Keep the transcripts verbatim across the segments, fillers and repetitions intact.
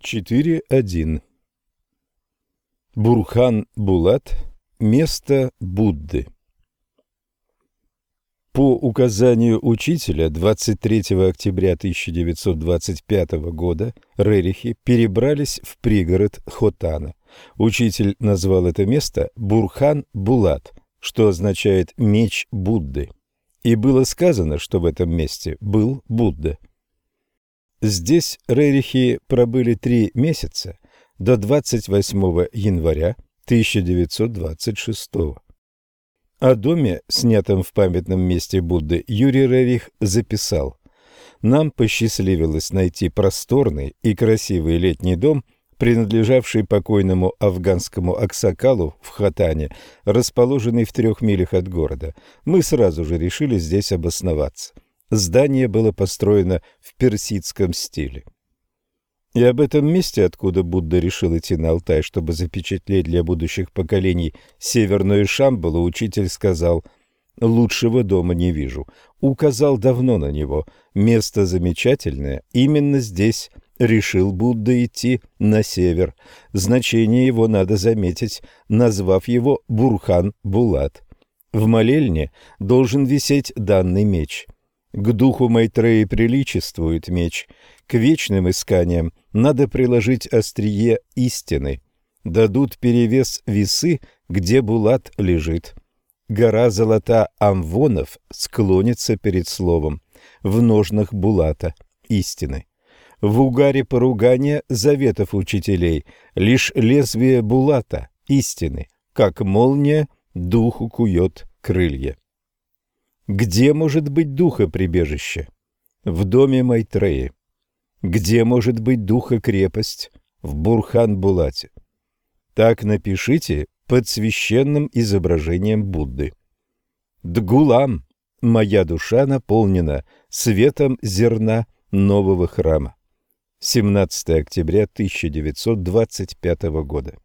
четыре один. Бурхан-Булат. Место Будды. По указанию учителя двадцать третьего октября тысяча девятьсот двадцать пятого года рерихи перебрались в пригород Хотана. Учитель назвал это место Бурхан-Булат, что означает «меч Будды». И было сказано, что в этом месте был Будда. Здесь рерихи пробыли три месяца до двадцать восьмого января тысяча девятьсот двадцать шестого. О доме, снятом в памятном месте Будды, Юрий Рерих записал: «Нам посчастливилось найти просторный и красивый летний дом, принадлежавший покойному афганскому аксакалу в Хотане, расположенный в трех милях от города. Мы сразу же решили здесь обосноваться. Здание было построено в персидском стиле». И об этом месте, откуда Будда решил идти на Алтай, чтобы запечатлеть для будущих поколений Северную Шамбалу, учитель сказал: «Лучшего дома не вижу». Указал давно на него. Место замечательное. Именно здесь решил Будда идти на север. Значение его надо заметить, назвав его Бурхан-Булат. В молельне должен висеть данный меч. К духу Майтреи приличествует меч. К вечным исканиям надо приложить острие истины. Дадут перевес весы, где Булат лежит. Гора золота амвонов склонится перед словом в ножнах Булата истины. В угаре поругания заветов учителей лишь лезвие Булата истины, как молния духу кует крылья. Где может быть духа прибежище? В доме Майтреи. Где может быть духа крепость? В Бурхан-Булате. Так напишите под священным изображением Будды. Дгулам, моя душа наполнена светом зерна нового храма. семнадцатого октября тысяча девятьсот двадцать пятого года.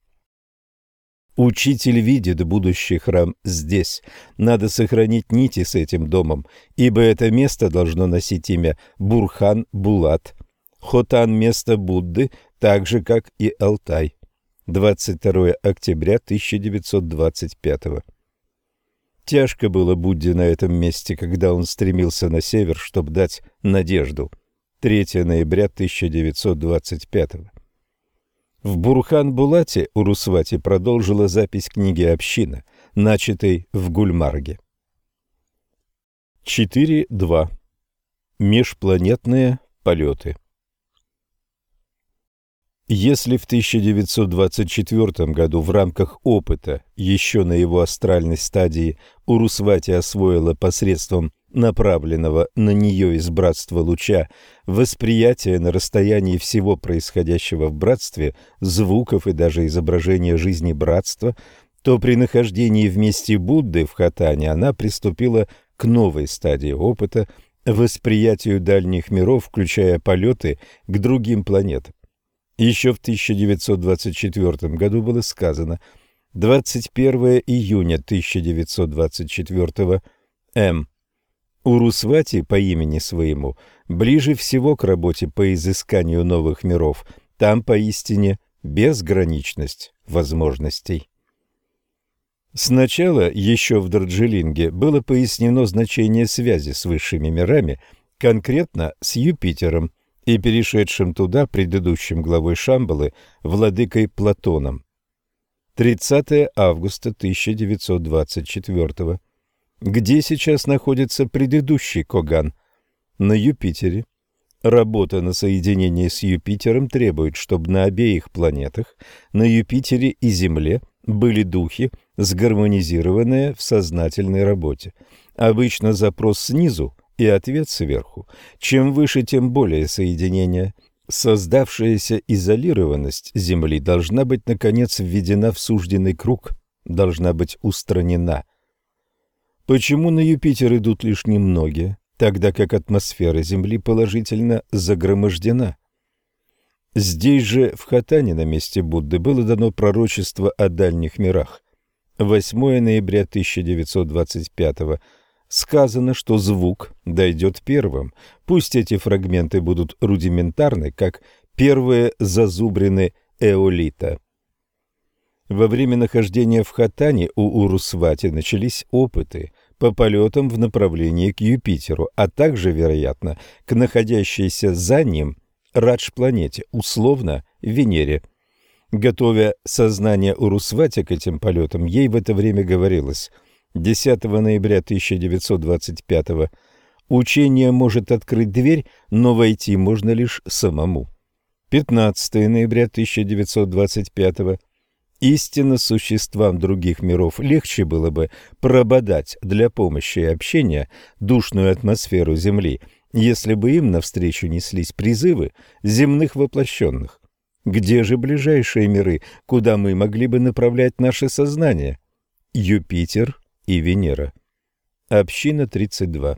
Учитель видит будущий храм здесь. Надо сохранить нити с этим домом, ибо это место должно носить имя Бурхан-Булат. Хотан – место Будды, так же, как и Алтай. двадцать второго октября тысяча девятьсот двадцать пятого. Тяжко было Будде на этом месте, когда он стремился на север, чтобы дать надежду. третьего ноября тысяча девятьсот двадцать пятого. В Бурхан-Булате Урусвати продолжила запись книги «Община», начатой в Гульмарге. четыре два. Межпланетные полеты. Если в тысяча девятьсот двадцать четвёртом году в рамках опыта, еще на его астральной стадии, Урусвати освоила посредством направленного на нее из братства луча восприятие на расстоянии всего происходящего в братстве, звуков и даже изображения жизни братства, то при нахождении вместе Будды в Хотане она приступила к новой стадии опыта, восприятию дальних миров, включая полеты к другим планетам. Еще в тысяча девятьсот двадцать четвёртом году было сказано: двадцать первого июня тысяча девятьсот двадцать четвёртого М. Урусвати по имени своему ближе всего к работе по изысканию новых миров. Там поистине безграничность возможностей. Сначала, еще в Дарджилинге, было пояснено значение связи с высшими мирами, конкретно с Юпитером и перешедшим туда предыдущим главой Шамбалы, владыкой Платоном. тридцатого августа тысяча девятьсот двадцать четвёртого. Где сейчас находится предыдущий Коган? На Юпитере. Работа на соединение с Юпитером требует, чтобы на обеих планетах, на Юпитере и Земле, были духи, сгармонизированные в сознательной работе. Обычно запрос снизу и ответ сверху. Чем выше, тем более соединение. Создавшаяся изолированность Земли должна быть, наконец, введена в сужденный круг, должна быть устранена. Почему на Юпитер идут лишь немногие, тогда как атмосфера Земли положительно загромождена? Здесь же, в Хотане, на месте Будды, было дано пророчество о дальних мирах. восьмого ноября тысяча девятьсот двадцать пятого. Сказано, что звук дойдет первым. Пусть эти фрагменты будут рудиментарны, как первые зазубрины эолита. Во время нахождения в Хотане у Урусвати начались опыты по полетам в направлении к Юпитеру, а также, вероятно, к находящейся за ним Радж-планете, условно Венере. Готовя сознание Урусвати к этим полетам, ей в это время говорилось: десятого ноября тысяча девятьсот двадцать пятого учение может открыть дверь, но войти можно лишь самому. пятнадцатого ноября тысяча девятьсот двадцать пятого истинно существам других миров легче было бы прободать для помощи и общения душную атмосферу Земли, если бы им навстречу неслись призывы земных воплощенных. Где же ближайшие миры, куда мы могли бы направлять наше сознание? Юпитер и Венера. Община тридцать два.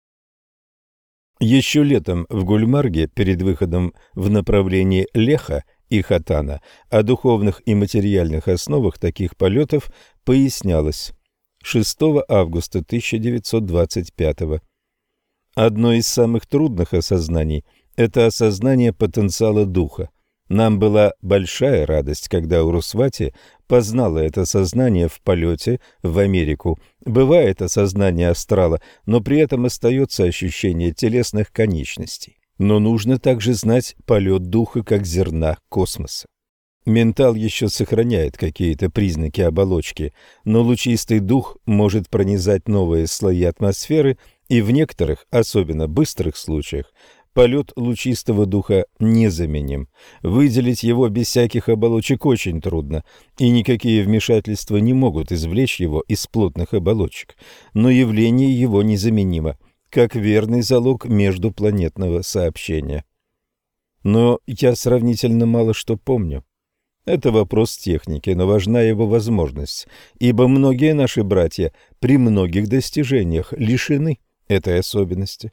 Еще летом в Гульмарге, перед выходом в направлении Леха и Хотана, о духовных и материальных основах таких полетов пояснялось. шестого августа тысяча девятьсот двадцать пятого. Одно из самых трудных осознаний – это осознание потенциала духа. Нам была большая радость, когда Урусвати познала это сознание в полете в Америку. Бывает осознание астрала, но при этом остается ощущение телесных конечностей. Но нужно также знать полет духа как зерна космоса. Ментал еще сохраняет какие-то признаки оболочки, но лучистый дух может пронизать новые слои атмосферы, и в некоторых, особенно быстрых случаях, полет лучистого духа незаменим. Выделить его без всяких оболочек очень трудно, и никакие вмешательства не могут извлечь его из плотных оболочек. Но явление его незаменимо, как верный залог междупланетного сообщения. Но я сравнительно мало что помню. Это вопрос техники, но важна его возможность, ибо многие наши братья при многих достижениях лишены этой особенности.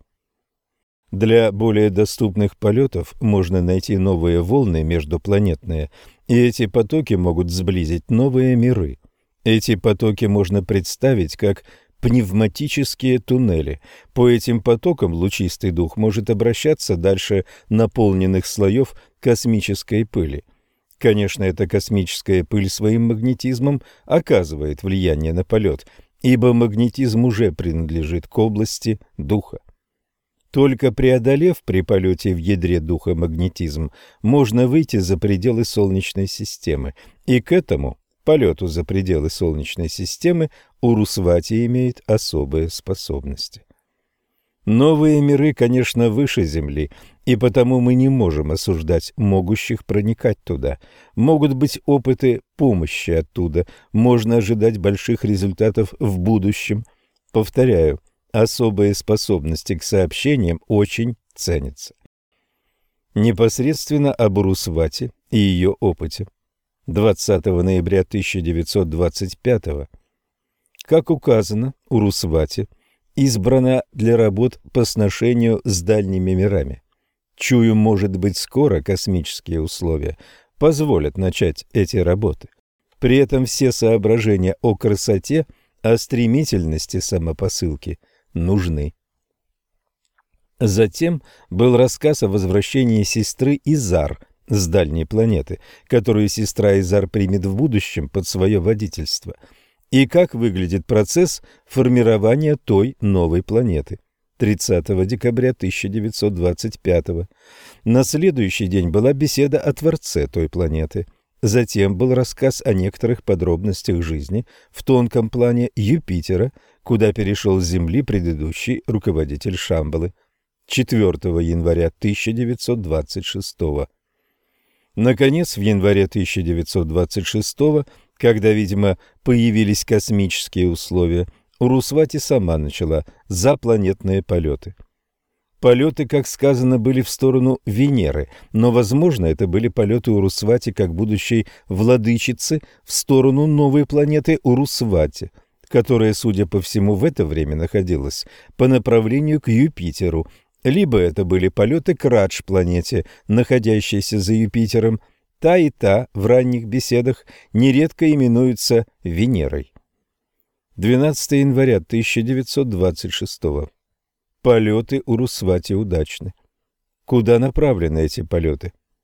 Для более доступных полетов можно найти новые волны междупланетные, и эти потоки могут сблизить новые миры. Эти потоки можно представить как пневматические туннели. По этим потокам лучистый дух может обращаться дальше наполненных слоев космической пыли. Конечно, эта космическая пыль своим магнетизмом оказывает влияние на полет, ибо магнетизм уже принадлежит к области духа. Только преодолев при полете в ядре духа магнетизм, можно выйти за пределы Солнечной системы, и к этому полету за пределы Солнечной системы Урусвати имеет особые способности. Новые миры, конечно, выше Земли, и потому мы не можем осуждать могущих проникать туда. Могут быть опыты помощи оттуда, можно ожидать больших результатов в будущем. Повторяю, особые способности к сообщениям очень ценятся. Непосредственно об Урусвати и ее опыте. двадцатого ноября тысяча девятьсот двадцать пятого. Как указано, Урусвати избрана для работ по сношению с дальними мирами. Чую, может быть, скоро космические условия позволят начать эти работы. При этом все соображения о красоте, о стремительности самопосылки нужны. Затем был рассказ о возвращении сестры Изар с дальней планеты, которую сестра Изар примет в будущем под свое водительство, и как выглядит процесс формирования той новой планеты. тридцатого декабря тысяча девятьсот двадцать пятого. На следующий день была беседа о Творце той планеты. Затем был рассказ о некоторых подробностях жизни в тонком плане Юпитера, куда перешел с Земли предыдущий руководитель Шамбалы. четвёртого января тысяча девятьсот двадцать шестого. Наконец, в январе тысяча девятьсот двадцать шестого, когда, видимо, появились космические условия, Урусвати сама начала запланетные полеты. Полеты, как сказано, были в сторону Венеры, но, возможно, это были полеты Урусвати как будущей владычицы в сторону новой планеты Урусвати, которая, судя по всему, в это время находилась по направлению к Юпитеру, либо это были полеты к Радж-планете, находящейся за Юпитером. Та и та в ранних беседах нередко именуются Венерой. двенадцатого января тысяча девятьсот двадцать шестого. Полеты Урусвати удачны. Куда направлены эти полеты?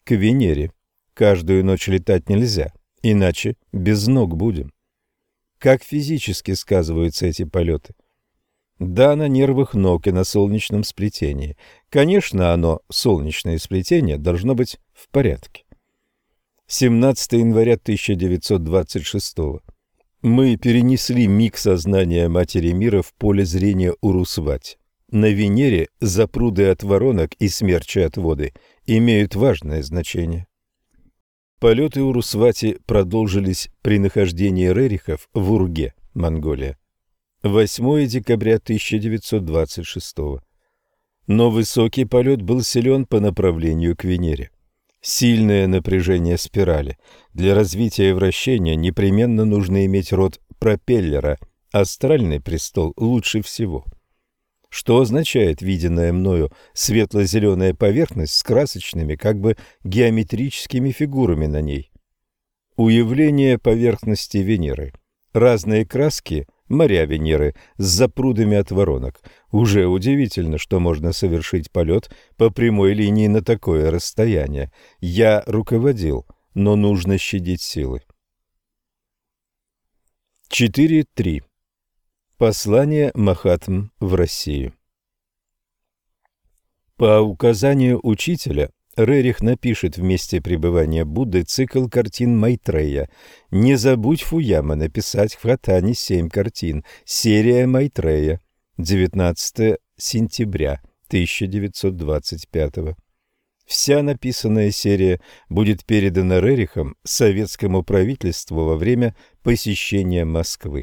к Венере. Каждую ночь летать нельзя, иначе без ног будем. Как физически сказываются эти полеты? Да, на нервах ног и на солнечном сплетении. Конечно, оно, солнечное сплетение, должно быть в порядке. семнадцатого января тысяча девятьсот двадцать шестого. Мы перенесли миг сознания Матери Мира в поле зрения Урусвати. На Венере запруды от воронок и смерчи от воды имеют важное значение. Полеты Урусвати продолжились при нахождении Рерихов в Урге, Монголия. восьмого декабря тысяча девятьсот двадцать шестого. Но высокий полет был силен по направлению к Венере. Сильное напряжение спирали. Для развития вращения непременно нужно иметь род пропеллера. Астральный престол лучше всего. Что означает виденная мною светло-зеленая поверхность с красочными, как бы геометрическими фигурами на ней? Уявление поверхности Венеры. Разные краски моря Венеры с запрудами от воронок. Уже удивительно, что можно совершить полет по прямой линии на такое расстояние. Я руководил, но нужно щадить силы. четыре три. Послание Махатм в Россию. По указанию учителя Рерих напишет в месте пребывания Будды цикл картин Майтрея. Не забудь, Фуяма, написать в Хатане семь картин. Серия Майтрея. девятнадцатого сентября тысяча девятьсот двадцать пятого. Вся написанная серия будет передана Рерихом советскому правительству во время посещения Москвы.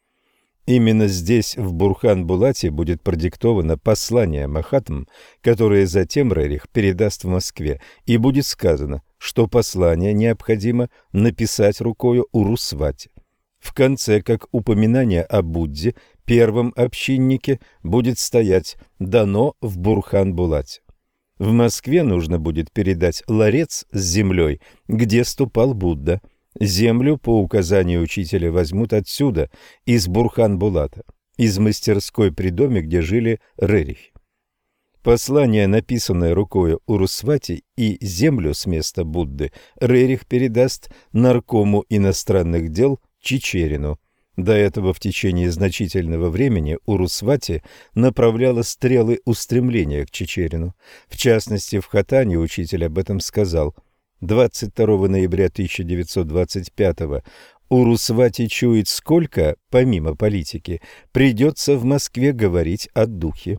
Именно здесь, в Бурхан-Булате, будет продиктовано послание Махатм, которое затем Рерих передаст в Москве, и будет сказано, что послание необходимо написать рукою Урусвати. В конце, как упоминание о Будде, первом общиннике, будет стоять «Дано в Бурхан-Булате». В Москве нужно будет передать ларец с землей, где ступал Будда. Землю по указанию учителя возьмут отсюда, из Бурхан-Булата, из мастерской при доме, где жили Рерихи. Послание, написанное рукой Урусвати, и землю с места Будды Рерих передаст наркому иностранных дел Чичерину. До этого в течение значительного времени Урусвати направляла стрелы устремления к Чичерину. В частности, в Хатане учитель об этом сказал. двадцать второго ноября тысяча девятьсот двадцать пятого. Урусвати чует, сколько, помимо политики, придется в Москве говорить о духе.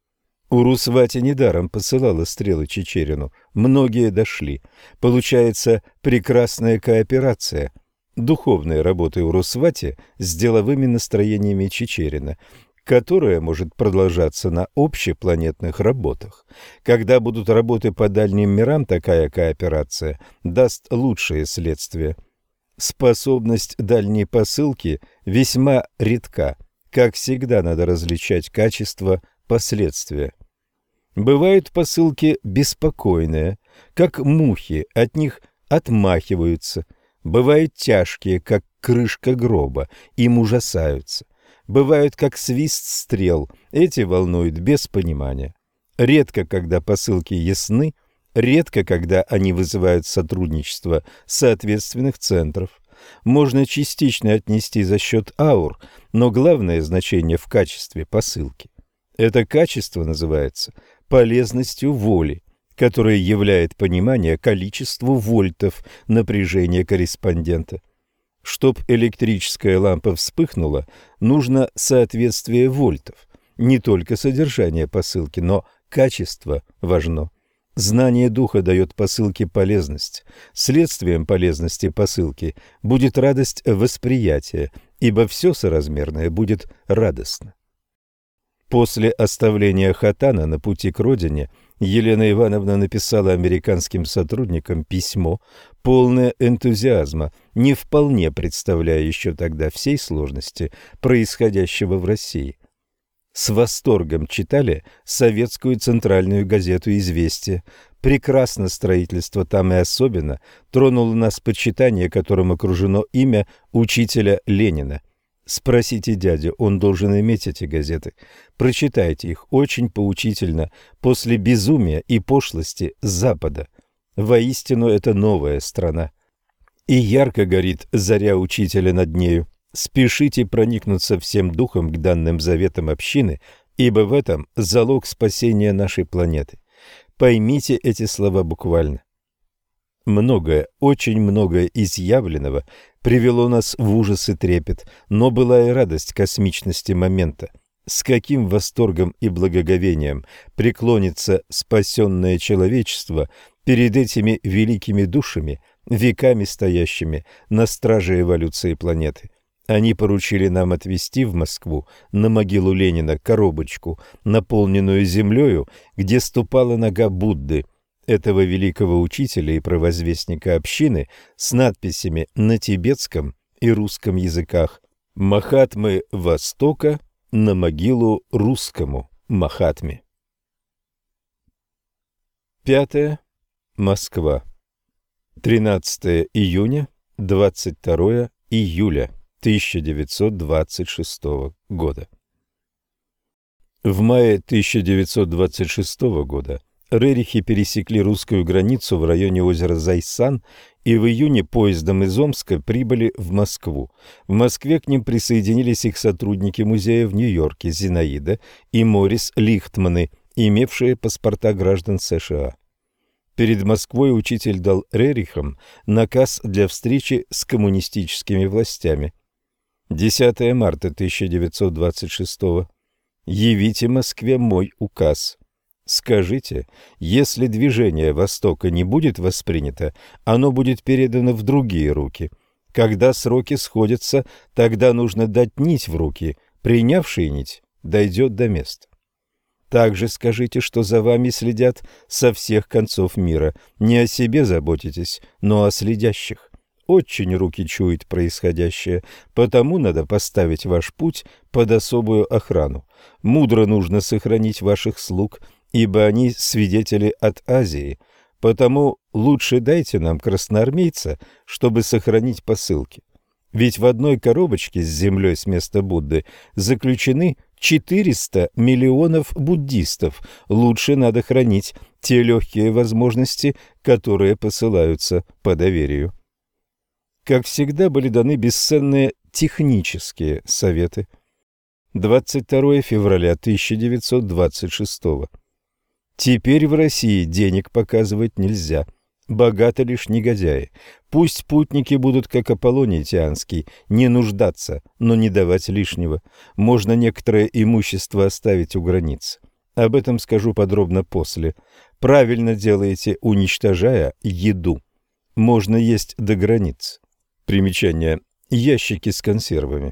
Урусвати недаром посылала стрелы Чичерину. Многие дошли. Получается прекрасная кооперация духовной работы Урусвати с деловыми настроениями Чичерина, которая может продолжаться на общепланетных работах. Когда будут работы по дальним мирам, такая кооперация даст лучшие следствия. Способность дальней посылки весьма редка. Как всегда, надо различать качество последствия. Бывают посылки беспокойные, как мухи, от них отмахиваются. Бывают тяжкие, как крышка гроба, им ужасаются. Бывают, как свист стрел, эти волнуют без понимания. Редко, когда посылки ясны, редко, когда они вызывают сотрудничество соответственных центров. Можно частично отнести за счет аур, но главное значение в качестве посылки. Это качество называется полезностью воли, которая являет понимание количеству вольтов напряжения корреспондента. Чтоб электрическая лампа вспыхнула, нужно соответствие вольтов. Не только содержание посылки, но качество важно. Знание духа дает посылке полезность. Следствием полезности посылки будет радость восприятия, ибо все соразмерное будет радостно. После оставления Хатана на пути к родине Елена Ивановна написала американским сотрудникам письмо, полное энтузиазма, не вполне представляя еще тогда всей сложности происходящего в России. С восторгом читали советскую центральную газету «Известия». Прекрасно строительство там и особенно тронуло нас почитание, которым окружено имя учителя Ленина. Спросите дядю, он должен иметь эти газеты. Прочитайте их, очень поучительно, после безумия и пошлости Запада. Воистину, это новая страна. И ярко горит заря учителя над нею. Спешите проникнуться всем духом к данным заветам общины, ибо в этом залог спасения нашей планеты. Поймите эти слова буквально. Многое, очень многое из явленного привело нас в ужас и трепет, но была и радость космичности момента. С каким восторгом и благоговением преклонится спасенное человечество перед этими великими душами, веками стоящими на страже эволюции планеты. Они поручили нам отвезти в Москву на могилу Ленина коробочку, наполненную землею, где ступала нога Будды, этого великого учителя и провозвестника общины, с надписями на тибетском и русском языках «Махатмы Востока на могилу русскому Махатме». Пятое. Москва. тринадцатое июня, двадцать второе июля тысяча девятьсот двадцать шестого года. В мае тысяча девятьсот двадцать шестого года рерихи пересекли русскую границу в районе озера Зайсан и в июне поездом из Омска прибыли в Москву. В Москве к ним присоединились их сотрудники музея в Нью-Йорке Зинаида и Морис Лихтманы, имевшие паспорта граждан США. Перед Москвой учитель дал рерихам наказ для встречи с коммунистическими властями. десятое марта тысяча девятьсот двадцать шестого. «Явите Москве мой указ. Скажите, если движение Востока не будет воспринято, оно будет передано в другие руки. Когда сроки сходятся, тогда нужно дать нить в руки, принявший нить дойдет до места. Также скажите, что за вами следят со всех концов мира. Не о себе заботитесь, но о следящих. Очень руки чуют происходящее, потому надо поставить ваш путь под особую охрану. Мудро нужно сохранить ваших слуг, ибо они свидетели от Азии, потому лучше дайте нам красноармейца, чтобы сохранить посылки. Ведь в одной коробочке с землей с места Будды заключены четыреста миллионов буддистов. Лучше надо хранить те легкие возможности, которые посылаются по доверию». Как всегда, были даны бесценные технические советы. двадцать второе февраля тысяча девятьсот двадцать шестого. Теперь в России денег показывать нельзя. Богаты лишь негодяи. Пусть путники будут, как Аполлоний Тианский, не нуждаться, но не давать лишнего. Можно некоторое имущество оставить у границ. Об этом скажу подробно после. Правильно делаете, уничтожая еду. Можно есть до границ. Примечание. Ящики с консервами.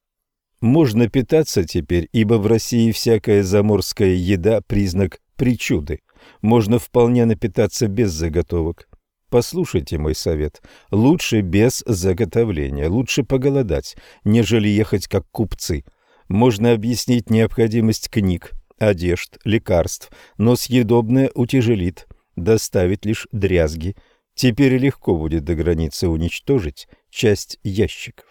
Можно питаться теперь, ибо в России всякая заморская еда – признак причуды. Можно вполне напитаться без заготовок. Послушайте мой совет. Лучше без заготовления, лучше поголодать, нежели ехать как купцы. Можно объяснить необходимость книг, одежд, лекарств, но съедобное утяжелит, доставит лишь дрязги. Теперь легко будет до границы уничтожить часть ящиков.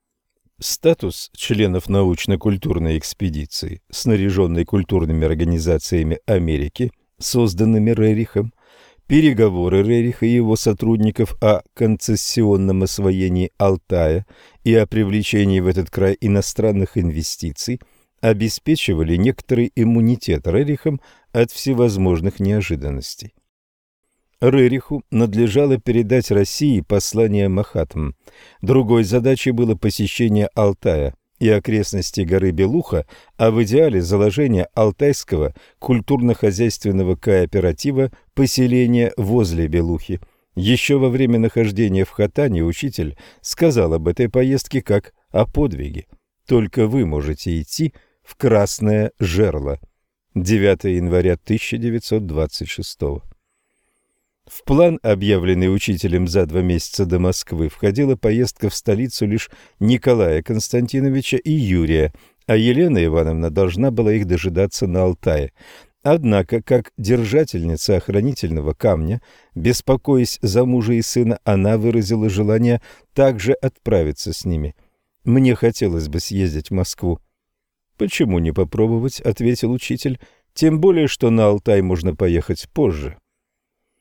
Статус членов научно-культурной экспедиции, снаряженной культурными организациями Америки, созданными Рерихом, переговоры Рериха и его сотрудников о концессионном освоении Алтая и о привлечении в этот край иностранных инвестиций обеспечивали некоторый иммунитет Рерихам от всевозможных неожиданностей. Рериху надлежало передать России послание Махатм. Другой задачей было посещение Алтая и окрестностей горы Белуха, а в идеале заложение Алтайского культурно-хозяйственного кооператива поселения возле Белухи. Еще во время нахождения в Хотане учитель сказал об этой поездке как о подвиге. Только вы можете идти в красное жерло. девятое января тысяча девятьсот двадцать шестого. В план, объявленный учителем за два месяца до Москвы, входила поездка в столицу лишь Николая Константиновича и Юрия, а Елена Ивановна должна была их дожидаться на Алтае. Однако, как держательница охранительного камня, беспокоясь за мужа и сына, она выразила желание также отправиться с ними. «Мне хотелось бы съездить в Москву». «Почему не попробовать?» — ответил учитель. «Тем более, что на Алтай можно поехать позже».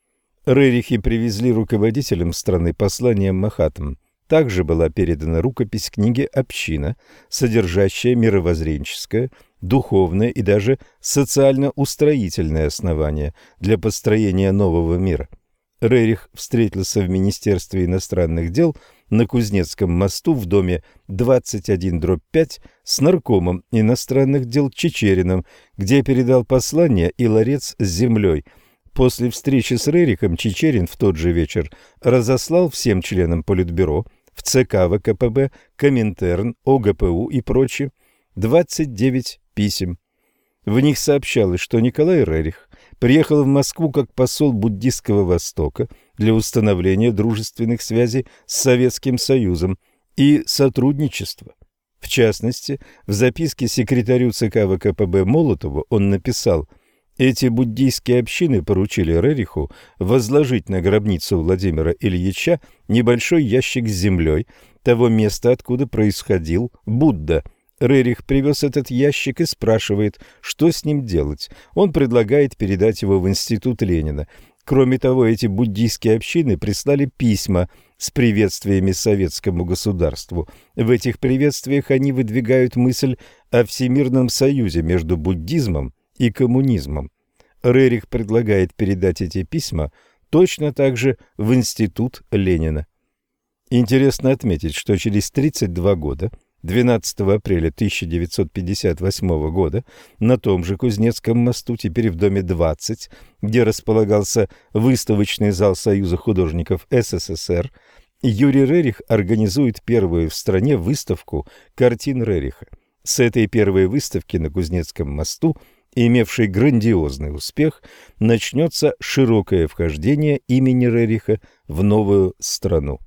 Рерихи привезли руководителям страны послание Махатм. Также была передана рукопись книги «Община», содержащая мировоззренческое, духовное и даже социально-устроительное основание для построения нового мира. Рерих встретился в Министерстве иностранных дел на Кузнецком мосту в доме двадцать один дробь пять с наркомом иностранных дел Чичериным, где передал послание и ларец с землей. После встречи с Рерихом Чичерин в тот же вечер разослал всем членам Политбюро, в ЦК ВКПБ, Коминтерн, ОГПУ и прочее двадцать девять писем. В них сообщалось, что Николай Рерих приехал в Москву как посол Буддистского Востока для установления дружественных связей с Советским Союзом и сотрудничества. В частности, в записке секретарю ЦК ВКПБ Молотову он написал: «Эти буддийские общины поручили Рериху возложить на гробницу Владимира Ильича небольшой ящик с землей того места, откуда происходил Будда». Рерих привез этот ящик и спрашивает, что с ним делать. Он предлагает передать его в Институт Ленина. Кроме того, эти буддийские общины прислали письма с приветствиями советскому государству. В этих приветствиях они выдвигают мысль о всемирном союзе между буддизмом и коммунизмом. Рерих предлагает передать эти письма точно так же в Институт Ленина. Интересно отметить, что через тридцать два года, двенадцатого апреля тысяча девятьсот пятьдесят восьмого года, на том же Кузнецком мосту, теперь в доме двадцать, где располагался выставочный зал Союза художников СССР, Юрий Рерих организует первую в стране выставку картин Рериха. С этой первой выставки на Кузнецком мосту, имевшей грандиозный успех, начнется широкое вхождение имени Рериха в новую страну.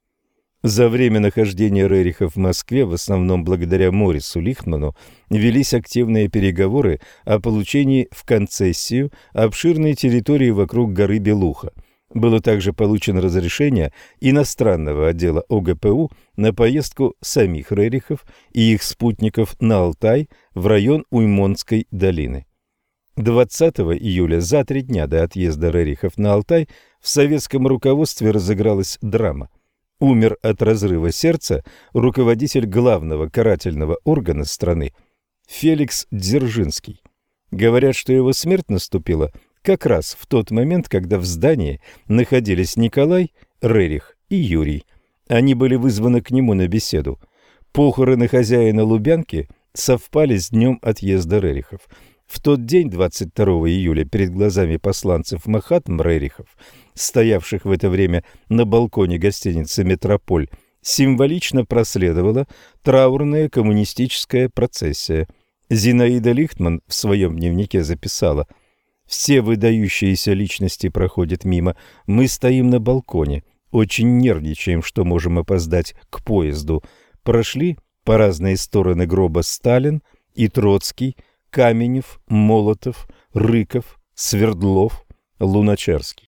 За время нахождения Рериха в Москве, в основном благодаря Морису Лихтману, велись активные переговоры о получении в концессию обширной территории вокруг горы Белуха. Было также получено разрешение иностранного отдела ОГПУ на поездку самих Рерихов и их спутников на Алтай в район Уймонской долины. двадцатого июля, за три дня до отъезда Рерихов на Алтай, в советском руководстве разыгралась драма. Умер от разрыва сердца руководитель главного карательного органа страны Феликс Дзержинский. Говорят, что его смерть наступила как раз в тот момент, когда в здании находились Николай Рерих и Юрий. Они были вызваны к нему на беседу. Похороны хозяина Лубянки совпали с днем отъезда Рерихов. В тот день, двадцать второго июля, перед глазами посланцев Махатм Рерихов, стоявших в это время на балконе гостиницы «Метрополь», символично проследовала траурная коммунистическая процессия. Зинаида Лихтман в своем дневнике записала: «Все выдающиеся личности проходят мимо. Мы стоим на балконе, очень нервничаем, что можем опоздать к поезду. Прошли по разные стороны гроба Сталин и Троцкий, Каменев, Молотов, Рыков, Свердлов, Луначарский».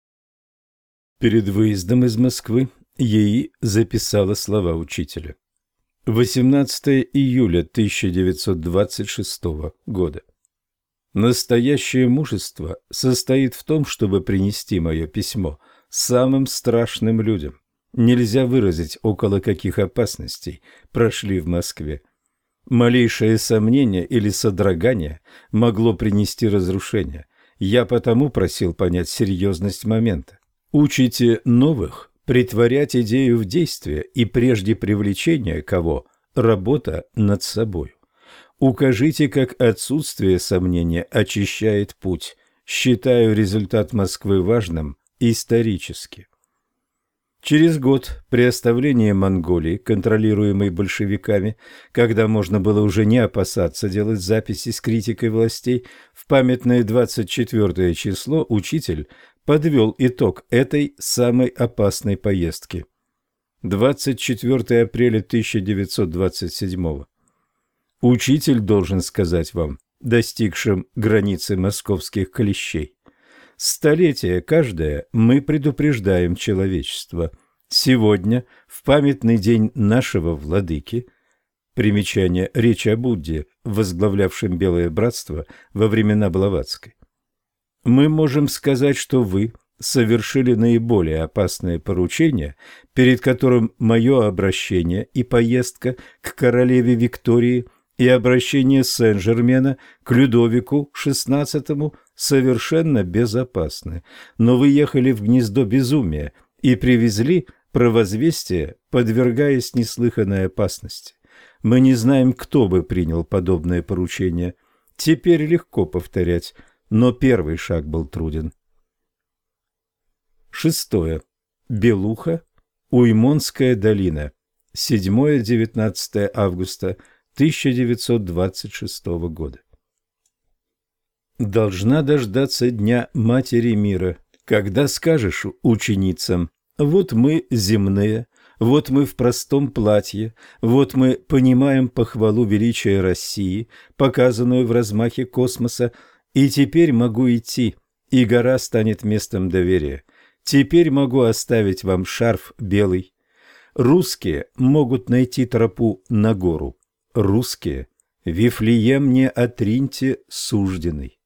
Перед выездом из Москвы ей записала слова учителя. восемнадцатого июля тысяча девятьсот двадцать шестого года. Настоящее мужество состоит в том, чтобы принести мое письмо самым страшным людям. Нельзя выразить, около каких опасностей прошли в Москве. Малейшее сомнение или содрогание могло принести разрушение. Я потому просил понять серьезность момента. Учите новых притворять идею в действие и прежде привлечения кого – работа над собой. Укажите, как отсутствие сомнения очищает путь. Считаю результат Москвы важным исторически. Через год, при оставлении Монголии, контролируемой большевиками, когда можно было уже не опасаться делать записи с критикой властей, в памятное двадцать четвёртое число учитель подвел итог этой самой опасной поездки. двадцать четвёртого апреля тысяча девятьсот двадцать седьмого. Учитель должен сказать вам, достигшим границы московских клещей: столетие каждое мы предупреждаем человечество. Сегодня, в памятный день нашего владыки, примечание, речь о Будде, возглавлявшем Белое братство во времена Блаватской, мы можем сказать, что вы, совершили наиболее опасное поручение, перед которым мое обращение и поездка к королеве Виктории и обращение Сен-Жермена к Людовику шестнадцатому совершенно безопасны. Но вы ехали в гнездо безумия и привезли провозвестие, подвергаясь неслыханной опасности. Мы не знаем, кто бы принял подобное поручение. Теперь легко повторять, но первый шаг был труден. Шестое. Белуха, Уймонская долина. седьмое-девятнадцатое августа тысяча девятьсот двадцать шестого года. Должна дождаться дня Матери мира, когда скажешь ученицам: вот мы земные, вот мы в простом платье, вот мы понимаем похвалу величия России, показанную в размахе космоса, и теперь могу идти, и гора станет местом доверия. Теперь могу оставить вам шарф белый. Русские могут найти тропу на гору. Русские, Вифлеем не отриньте сужденный.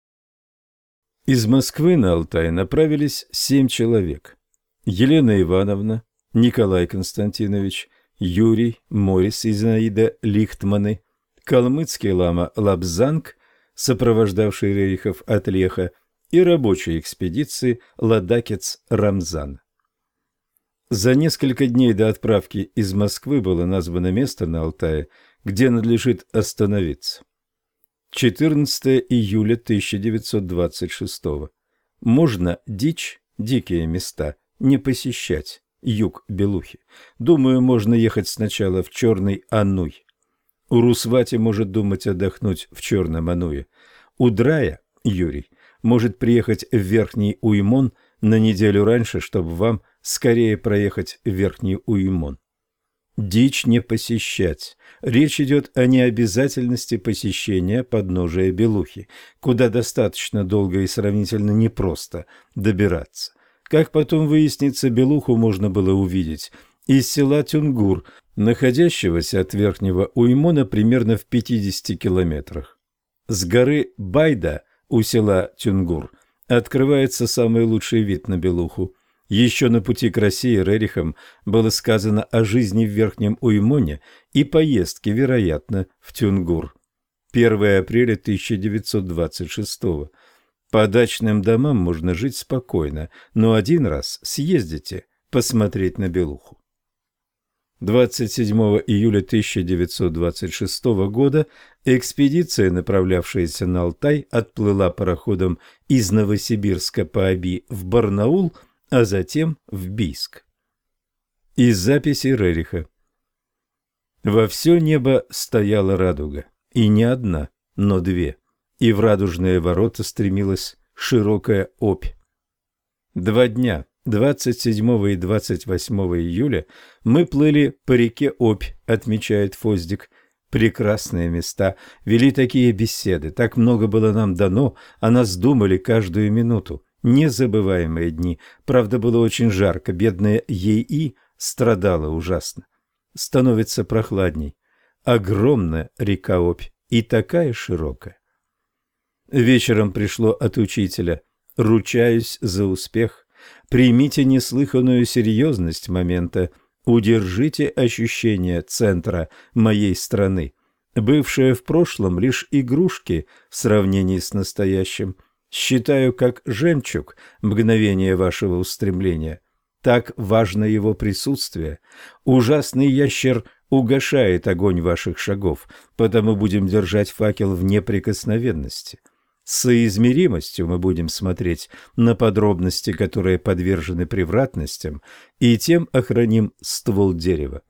Из Москвы на Алтай направились семь человек. Елена Ивановна, Николай Константинович, Юрий, Морис и Зинаида Лихтманы, калмыцкий лама Лабзанг, сопровождавший Рерихов от Леха, и рабочей экспедиции ладакец Рамзан. За несколько дней до отправки из Москвы было названо место на Алтае, где надлежит остановиться. четырнадцатое июля тысяча девятьсот двадцать шестого. Можно дичь, дикие места, не посещать, юг Белухи. Думаю, можно ехать сначала в Черный Ануй. Урусвати может думать отдохнуть в Черном Ануе. Удрая, Юрий, может приехать в Верхний Уймон на неделю раньше, чтобы вам скорее проехать в Верхний Уймон. Дичь не посещать. Речь идет о необязательности посещения подножия Белухи, куда достаточно долго и сравнительно непросто добираться. Как потом выяснится, Белуху можно было увидеть из села Тюнгур, находящегося от Верхнего Уймона примерно в пятидесяти километрах. С горы Байда у села Тюнгур открывается самый лучший вид на Белуху. Еще на пути к России Рерихам было сказано о жизни в Верхнем Уймоне и поездке, вероятно, в Тюнгур. первое апреля тысяча девятьсот двадцать шестого. По дачным домам можно жить спокойно, но один раз съездите посмотреть на Белуху. двадцать седьмого июля тысяча девятьсот двадцать шестого года экспедиция, направлявшаяся на Алтай, отплыла пароходом из Новосибирска по Оби в Барнаул, а затем в Бийск. Из записи Рериха. Во все небо стояла радуга, и не одна, но две, и в радужные ворота стремилась широкая Обь. Два дня, двадцать седьмого и двадцать восьмого июля, мы плыли по реке Обь, отмечает Фоздик. Прекрасные места, вели такие беседы, так много было нам дано, а нас думали каждую минуту. Незабываемые дни. Правда, было очень жарко, бедная Е.И. страдала ужасно. Становится прохладней. Огромная река Обь и такая широкая. Вечером пришло от учителя: ручаюсь за успех. Примите неслыханную серьезность момента. Удержите ощущение центра моей страны, бывшее в прошлом лишь игрушки в сравнении с настоящим. Считаю, как жемчуг мгновение вашего устремления. Так важно его присутствие. Ужасный ящер угашает огонь ваших шагов, потому будем держать факел в неприкосновенности. С соизмеримостью мы будем смотреть на подробности, которые подвержены превратностям, и тем охраним ствол дерева.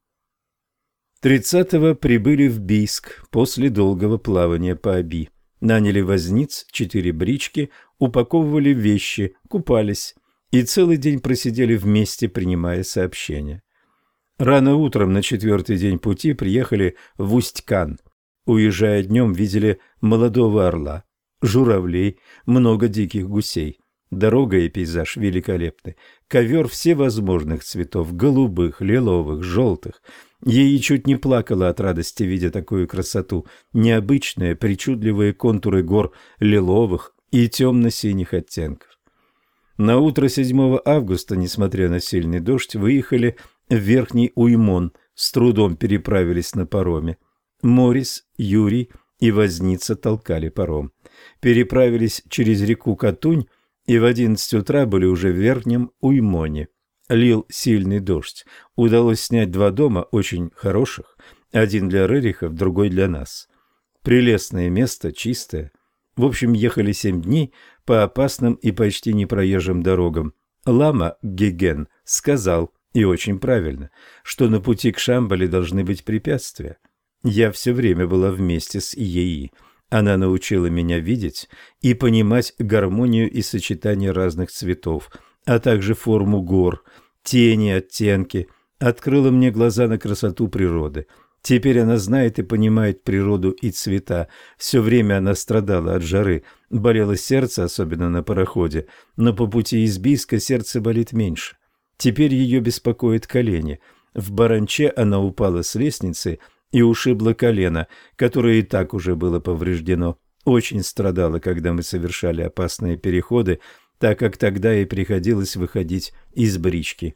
тридцатого прибыли в Бийск после долгого плавания по Оби. Наняли возниц, четыре брички, упаковывали вещи, купались и целый день просидели вместе, принимая сообщения. Рано утром на четвертый день пути приехали в Усть-Кан. Уезжая днем, видели молодого орла, журавлей, много диких гусей. Дорога и пейзаж великолепны. Ковер всевозможных цветов, голубых, лиловых, желтых. Ей чуть не плакала от радости, видя такую красоту. Необычные, причудливые контуры гор лиловых и темно-синих оттенков. На утро седьмого августа, несмотря на сильный дождь, выехали в Верхний Уймон, с трудом переправились на пароме. Морис, Юрий и Возница толкали паром. Переправились через реку Катунь и в одиннадцать утра были уже в Верхнем Уймоне. Лил сильный дождь. Удалось снять два дома, очень хороших, один для Рерихов, другой для нас. Прелестное место, чистое. В общем, ехали семь дней по опасным и почти непроезжим дорогам. Лама Геген сказал, и очень правильно, что на пути к Шамбале должны быть препятствия. Я все время была вместе с Иеи. Она научила меня видеть и понимать гармонию и сочетание разных цветов, а также форму гор, тени, оттенки, открыла мне глаза на красоту природы. Теперь она знает и понимает природу и цвета. Все время она страдала от жары, болело сердце, особенно на пароходе, но по пути из Бийска сердце болит меньше. Теперь ее беспокоит колени. В Баранче она упала с лестницы и ушибла колено, которое и так уже было повреждено. Очень страдала, когда мы совершали опасные переходы, так как тогда ей приходилось выходить из брички.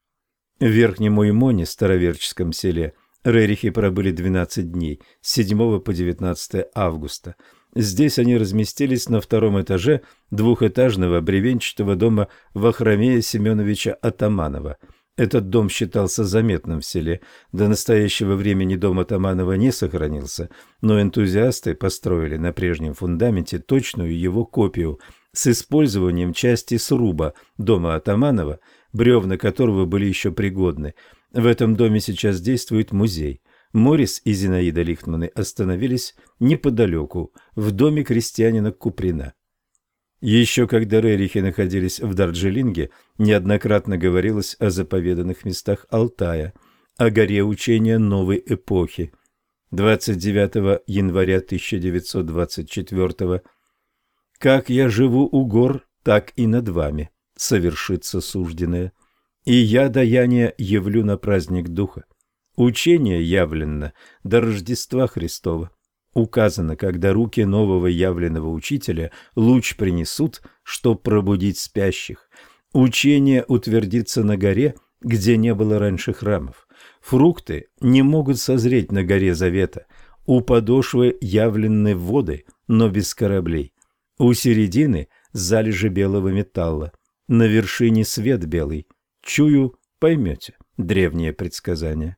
В Верхнем Уймоне, староверческом селе, Рерихи пробыли двенадцать дней, с седьмого по девятнадцатое августа. Здесь они разместились на втором этаже двухэтажного бревенчатого дома Вахромея Семеновича Атаманова. Этот дом считался заметным в селе. До настоящего времени дом Атаманова не сохранился, но энтузиасты построили на прежнем фундаменте точную его копию с использованием части сруба дома Атаманова, бревна которого были еще пригодны. В этом доме сейчас действует музей. Морис и Зинаида Лихтманы остановились неподалеку, в доме крестьянина Куприна. Еще когда Рерихи находились в Дарджилинге, неоднократно говорилось о заповеданных местах Алтая, о горе учения новой эпохи. двадцать девятого января тысяча девятьсот двадцать четвёртого. «Как я живу у гор, так и над вами совершится сужденное. И я даяние явлю на праздник Духа. Учение явлено до Рождества Христова. Указано, когда руки нового явленного учителя луч принесут, чтоб пробудить спящих. Учение утвердится на горе, где не было раньше храмов. Фрукты не могут созреть на горе Завета. У подошвы явлены воды, но без кораблей. У середины залежи белого металла. На вершине свет белый. Чую, поймете древнее предсказание».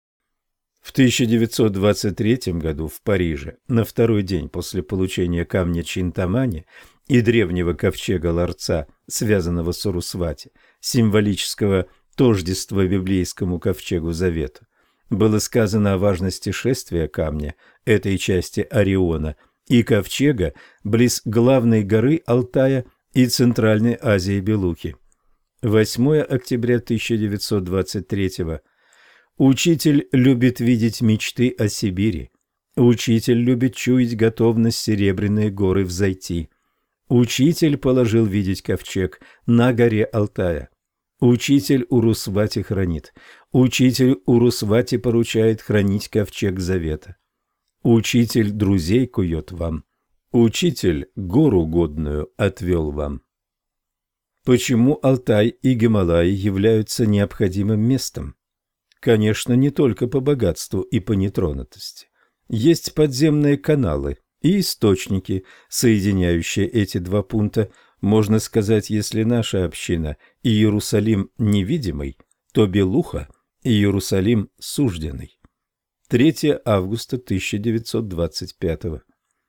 В тысяча девятьсот двадцать третьем году в Париже, на второй день после получения камня Чинтамани и древнего ковчега ларца, связанного с Урусвати, символического тождества библейскому ковчегу Завета, было сказано о важности шествия камня, этой части Ориона, и ковчега близ главной горы Алтая и Центральной Азии Белухи. восьмого октября тысяча девятьсот двадцать третьего. Учитель любит видеть мечты о Сибири. Учитель любит чуять готовность Серебряные горы взойти. Учитель положил видеть ковчег на горе Алтая. Учитель Урусвати хранит. Учитель Урусвати поручает хранить ковчег Завета. Учитель друзей кует вам. Учитель гору годную отвел вам. Почему Алтай и Гималаи являются необходимым местом? Конечно, не только по богатству и по нетронутости. Есть подземные каналы и источники, соединяющие эти два пункта. Можно сказать, если наша община и Иерусалим невидимый, то Белуха и Иерусалим сужденный. третьего августа тысяча девятьсот двадцать пятого.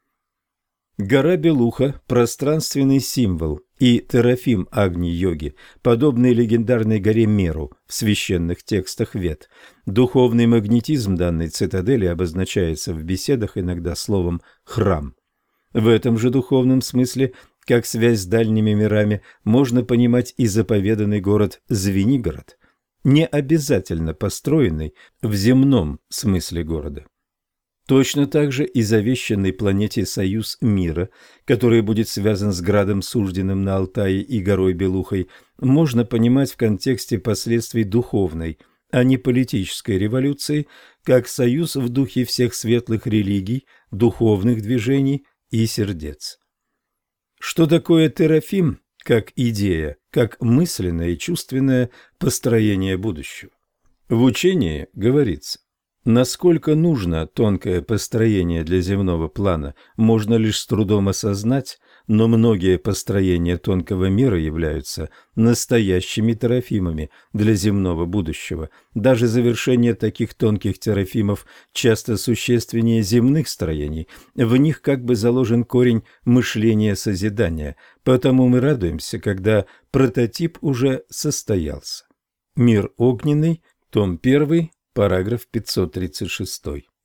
Гора Белуха – пространственный символ и терафим Агни-йоги, подобный легендарной горе Меру в священных текстах Вед. Духовный магнетизм данной цитадели обозначается в беседах иногда словом «храм». В этом же духовном смысле, как связь с дальними мирами, можно понимать и заповеданный город Звенигород, не обязательно построенный в земном смысле города. Точно так же и завещанный планете союз мира, который будет связан с градом сужденным на Алтае и горой Белухой, можно понимать в контексте последствий духовной, а не политической революции, как союз в духе всех светлых религий, духовных движений и сердец. Что такое терафим, как идея как мысленное и чувственное построение будущего. В учении говорится: насколько нужно тонкое построение для земного плана, можно лишь с трудом осознать, но многие построения тонкого мира являются настоящими терафимами для земного будущего. Даже завершение таких тонких терафимов часто существеннее земных строений. В них как бы заложен корень мышления созидания, потому мы радуемся, когда прототип уже состоялся. Мир огненный, том первый, параграф пятьсот тридцать шесть.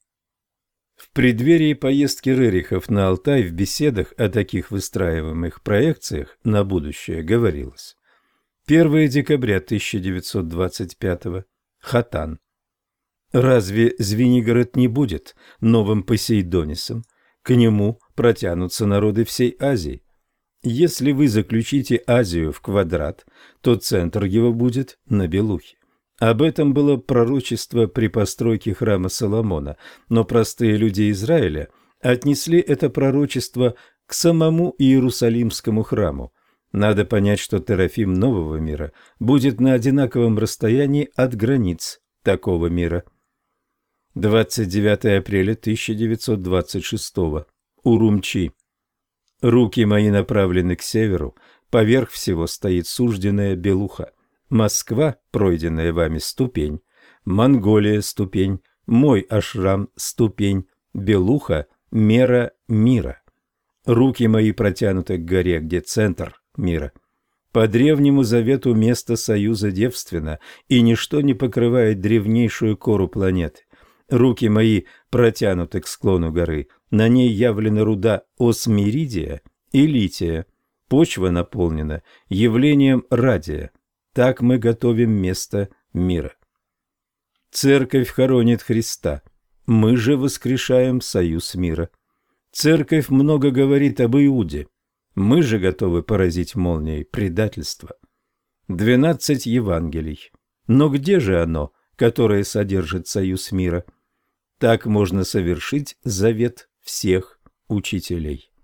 В преддверии поездки Рерихов на Алтай в беседах о таких выстраиваемых проекциях на будущее говорилось: первое декабря тысяча девятьсот двадцать пятого. Хотан. Разве Звенигород не будет новым Посейдонисом? К нему протянутся народы всей Азии. Если вы заключите Азию в квадрат, то центр его будет на Белухе. Об этом было пророчество при постройке храма Соломона, но простые люди Израиля отнесли это пророчество к самому Иерусалимскому храму. Надо понять, что терафим нового мира будет на одинаковом расстоянии от границ такого мира. двадцать девятого апреля тысяча девятьсот двадцать шестого. Урумчи. Руки мои направлены к северу, поверх всего стоит сужденная Белуха. Москва, пройденная вами ступень, Монголия ступень, мой ашрам ступень, Белуха мера мира. Руки мои протянуты к горе, где центр мира. По древнему завету место союза девственно, и ничто не покрывает древнейшую кору планеты. Руки мои протянуты к склону горы, на ней явлена руда осмиридия и лития. Почва наполнена явлением радия. Так мы готовим место мира. Церковь хоронит Христа, мы же воскрешаем союз мира. Церковь много говорит об Иуде, мы же готовы поразить молнией предательства. Двенадцать Евангелий. Но где же оно, которое содержит союз мира? Так можно совершить завет всех учителей.